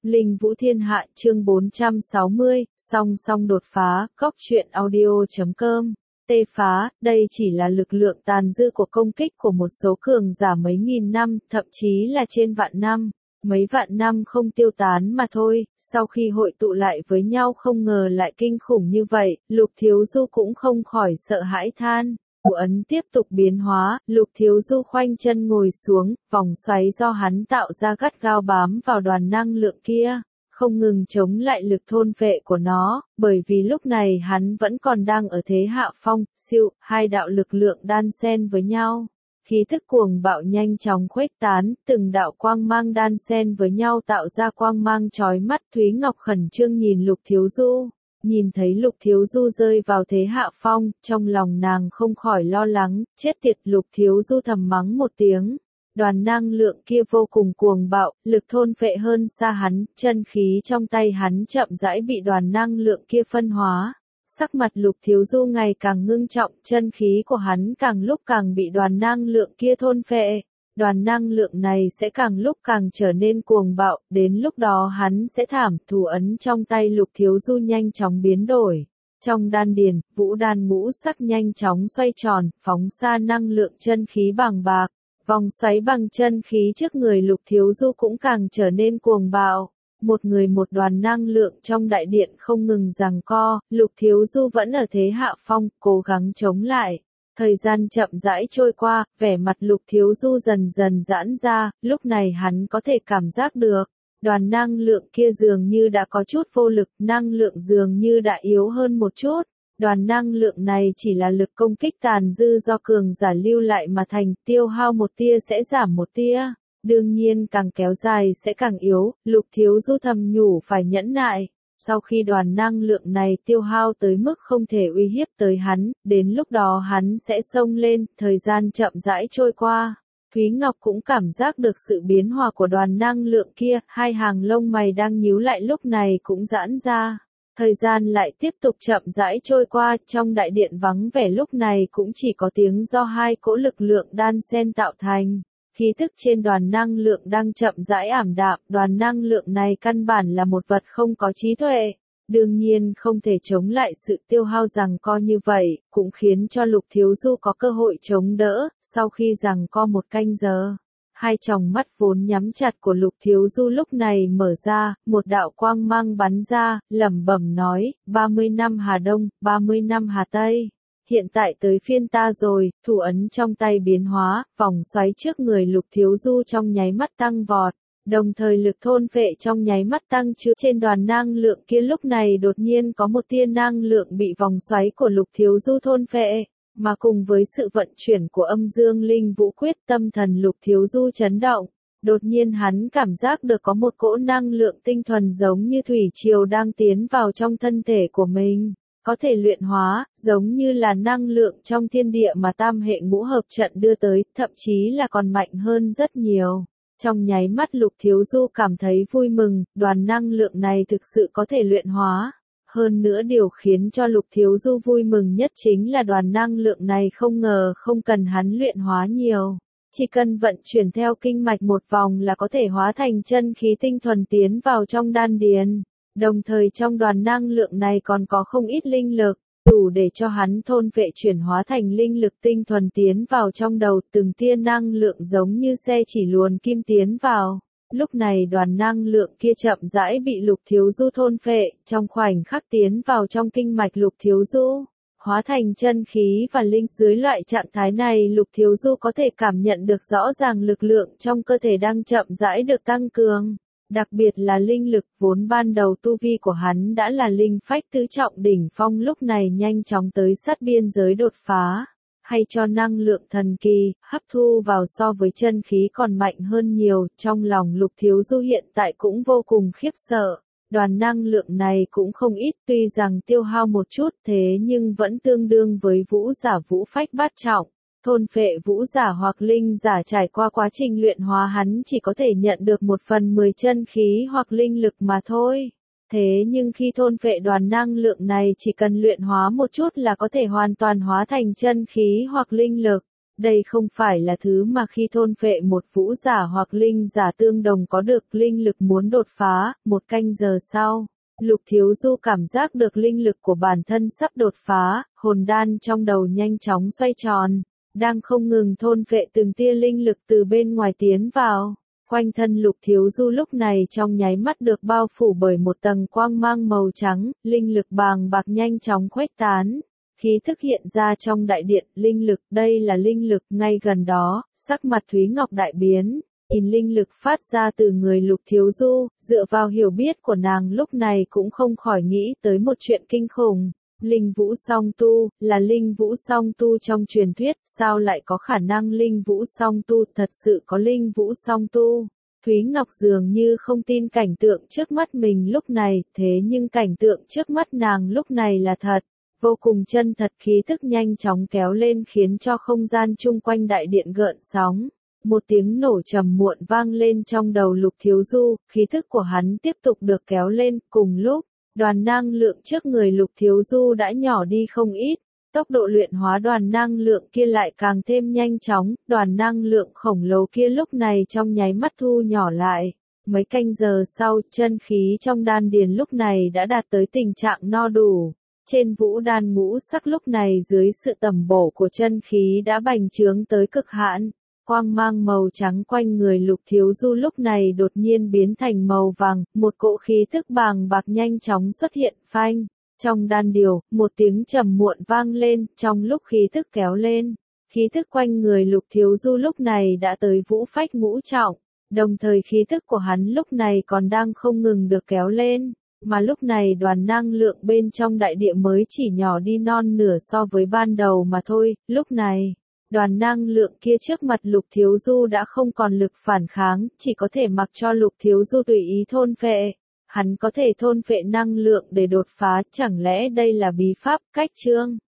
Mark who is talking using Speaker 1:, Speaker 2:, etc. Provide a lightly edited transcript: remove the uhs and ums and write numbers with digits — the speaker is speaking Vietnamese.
Speaker 1: Linh Vũ Thiên Hạ chương 460, song song đột phá, góc truyện audio.com. Tê phá, đây chỉ là lực lượng tàn dư của công kích của một số cường giả mấy nghìn năm, thậm chí là trên vạn năm. Mấy vạn năm không tiêu tán mà thôi, sau khi hội tụ lại với nhau không ngờ lại kinh khủng như vậy, Lục Thiếu Du cũng không khỏi sợ hãi than. Thủ ấn tiếp tục biến hóa, Lục Thiếu Du khoanh chân ngồi xuống, vòng xoáy do hắn tạo ra gắt gao bám vào đoàn năng lượng kia, không ngừng chống lại lực thôn phệ của nó, bởi vì lúc này hắn vẫn còn đang ở thế hạ phong, siêu, hai đạo lực lượng đan xen với nhau. Khí thức cuồng bạo nhanh chóng khuếch tán, từng đạo quang mang đan xen với nhau tạo ra quang mang chói mắt. Thúy Ngọc khẩn trương nhìn Lục Thiếu Du, nhìn thấy Lục Thiếu Du rơi vào thế hạ phong, trong lòng nàng không khỏi lo lắng, chết tiệt. Lục Thiếu Du thầm mắng một tiếng, đoàn năng lượng kia vô cùng cuồng bạo, lực thôn phệ hơn xa hắn, chân khí trong tay hắn chậm rãi bị đoàn năng lượng kia phân hóa. Sắc mặt Lục Thiếu Du ngày càng ngưng trọng, chân khí của hắn càng lúc càng bị đoàn năng lượng kia thôn phệ. Đoàn năng lượng này sẽ càng lúc càng trở nên cuồng bạo, đến lúc đó hắn sẽ thảm. Thủ ấn trong tay Lục Thiếu Du nhanh chóng biến đổi. Trong đan điền, vũ đan ngũ sắc nhanh chóng xoay tròn, phóng ra năng lượng chân khí bàng bạc. Vòng xoáy bằng chân khí trước người Lục Thiếu Du cũng càng trở nên cuồng bạo. Một người một đoàn năng lượng trong đại điện không ngừng giằng co, Lục Thiếu Du vẫn ở thế hạ phong, cố gắng chống lại. Thời gian chậm rãi trôi qua, vẻ mặt Lục Thiếu Du dần dần giãn ra, lúc này hắn có thể cảm giác được. Đoàn năng lượng kia dường như đã có chút vô lực, năng lượng dường như đã yếu hơn một chút. Đoàn năng lượng này chỉ là lực công kích tàn dư do cường giả lưu lại mà thành, tiêu hao một tia sẽ giảm một tia. Đương nhiên càng kéo dài sẽ càng yếu, Lục Thiếu Du thầm nhủ phải nhẫn nại. Sau khi đoàn năng lượng này tiêu hao tới mức không thể uy hiếp tới hắn, đến lúc đó hắn sẽ xông lên. Thời gian chậm rãi trôi qua, Thúy Ngọc cũng cảm giác được sự biến hóa của đoàn năng lượng kia, hai hàng lông mày đang nhíu lại lúc này cũng giãn ra. Thời gian lại tiếp tục chậm rãi trôi qua, trong đại điện vắng vẻ lúc này cũng chỉ có tiếng do hai cỗ lực lượng đan xen tạo thành. Khí thức trên đoàn năng lượng đang chậm rãi ảm đạm, đoàn năng lượng này căn bản là một vật không có trí tuệ. Đương nhiên không thể chống lại sự tiêu hao giằng co như vậy, cũng khiến cho Lục Thiếu Du có cơ hội chống đỡ. Sau khi giằng co một canh giờ, hai tròng mắt vốn nhắm chặt của Lục Thiếu Du lúc này mở ra, một đạo quang mang bắn ra, lẩm bẩm nói, 30 năm Hà Đông, 30 năm Hà Tây. Hiện tại tới phiên ta rồi. Thủ ấn trong tay biến hóa, vòng xoáy trước người Lục Thiếu Du trong nháy mắt tăng vọt, đồng thời lực thôn phệ trong nháy mắt tăng chứa trên đoàn năng lượng kia. Lúc này đột nhiên có một tia năng lượng bị vòng xoáy của Lục Thiếu Du thôn phệ, mà cùng với sự vận chuyển của âm dương linh vũ quyết, tâm thần Lục Thiếu Du chấn động. Đột nhiên hắn cảm giác được có một cỗ năng lượng tinh thuần giống như thủy triều đang tiến vào trong thân thể của mình. Có thể luyện hóa, giống như là năng lượng trong thiên địa mà tam hệ ngũ hợp trận đưa tới, thậm chí là còn mạnh hơn rất nhiều. Trong nháy mắt Lục Thiếu Du cảm thấy vui mừng, đoàn năng lượng này thực sự có thể luyện hóa. Hơn nữa điều khiến cho Lục Thiếu Du vui mừng nhất chính là đoàn năng lượng này không ngờ không cần hắn luyện hóa nhiều. Chỉ cần vận chuyển theo kinh mạch một vòng là có thể hóa thành chân khí tinh thuần tiến vào trong đan điền. Đồng thời trong đoàn năng lượng này còn có không ít linh lực, đủ để cho hắn thôn phệ chuyển hóa thành linh lực tinh thuần tiến vào trong đầu. Từng tia năng lượng giống như xe chỉ luồn kim tiến vào. Lúc này đoàn năng lượng kia chậm rãi bị Lục Thiếu Du thôn phệ, trong khoảnh khắc tiến vào trong kinh mạch Lục Thiếu Du, hóa thành chân khí và linh. Dưới loại trạng thái này Lục Thiếu Du có thể cảm nhận được rõ ràng lực lượng trong cơ thể đang chậm rãi được tăng cường. Đặc biệt là linh lực, vốn ban đầu tu vi của hắn đã là linh phách tứ trọng đỉnh phong, lúc này nhanh chóng tới sát biên giới đột phá, hay cho năng lượng thần kỳ, hấp thu vào so với chân khí còn mạnh hơn nhiều. Trong lòng Lục Thiếu Du hiện tại cũng vô cùng khiếp sợ, đoàn năng lượng này cũng không ít, tuy rằng tiêu hao một chút thế nhưng vẫn tương đương với vũ giả vũ phách bát trọng. Thôn phệ vũ giả hoặc linh giả trải qua quá trình luyện hóa hắn chỉ có thể nhận được 1/10 chân khí hoặc linh lực mà thôi. Thế nhưng khi thôn phệ đoàn năng lượng này chỉ cần luyện hóa một chút là có thể hoàn toàn hóa thành chân khí hoặc linh lực. Đây không phải là thứ mà khi thôn phệ một vũ giả hoặc linh giả tương đồng có được linh lực muốn đột phá. Một canh giờ sau, Lục Thiếu Du cảm giác được linh lực của bản thân sắp đột phá, hồn đan trong đầu nhanh chóng xoay tròn, đang không ngừng thôn phệ từng tia linh lực từ bên ngoài tiến vào. Quanh thân Lục Thiếu Du lúc này trong nháy mắt được bao phủ bởi một tầng quang mang màu trắng, linh lực bàng bạc nhanh chóng khuếch tán. Khí thức hiện ra trong đại điện, linh lực, đây là linh lực, ngay gần đó, sắc mặt Thúy Ngọc đại biến, nhìn linh lực phát ra từ người Lục Thiếu Du, dựa vào hiểu biết của nàng lúc này cũng không khỏi nghĩ tới một chuyện kinh khủng. Linh vũ song tu, là linh vũ song tu trong truyền thuyết, sao lại có khả năng linh vũ song tu, thật sự có linh vũ song tu. Thúy Ngọc dường như không tin cảnh tượng trước mắt mình lúc này, thế nhưng cảnh tượng trước mắt nàng lúc này là thật. Vô cùng chân thật, khí tức nhanh chóng kéo lên khiến cho không gian chung quanh đại điện gợn sóng. Một tiếng nổ trầm muộn vang lên trong đầu Lục Thiếu Du, khí tức của hắn tiếp tục được kéo lên, cùng lúc, đoàn năng lượng trước người Lục Thiếu Du đã nhỏ đi không ít, tốc độ luyện hóa đoàn năng lượng kia lại càng thêm nhanh chóng, đoàn năng lượng khổng lồ kia lúc này trong nháy mắt thu nhỏ lại. Mấy canh giờ sau, chân khí trong đan điền lúc này đã đạt tới tình trạng no đủ. Trên vũ đan ngũ sắc lúc này dưới sự tầm bổ của chân khí đã bành trướng tới cực hạn. Quang mang màu trắng quanh người Lục Thiếu Du lúc này đột nhiên biến thành màu vàng, một cỗ khí tức bàng bạc nhanh chóng xuất hiện, phanh. Trong đan điền, một tiếng trầm muộn vang lên, trong lúc khí tức kéo lên. Khí tức quanh người Lục Thiếu Du lúc này đã tới vũ phách ngũ trọng, đồng thời khí tức của hắn lúc này còn đang không ngừng được kéo lên. Mà lúc này đoàn năng lượng bên trong đại địa mới chỉ nhỏ đi non nửa so với ban đầu mà thôi, lúc này, đoàn năng lượng kia trước mặt Lục Thiếu Du đã không còn lực phản kháng, chỉ có thể mặc cho Lục Thiếu Du tùy ý thôn phệ. Hắn có thể thôn phệ năng lượng để đột phá, chẳng lẽ đây là bí pháp, cách chương.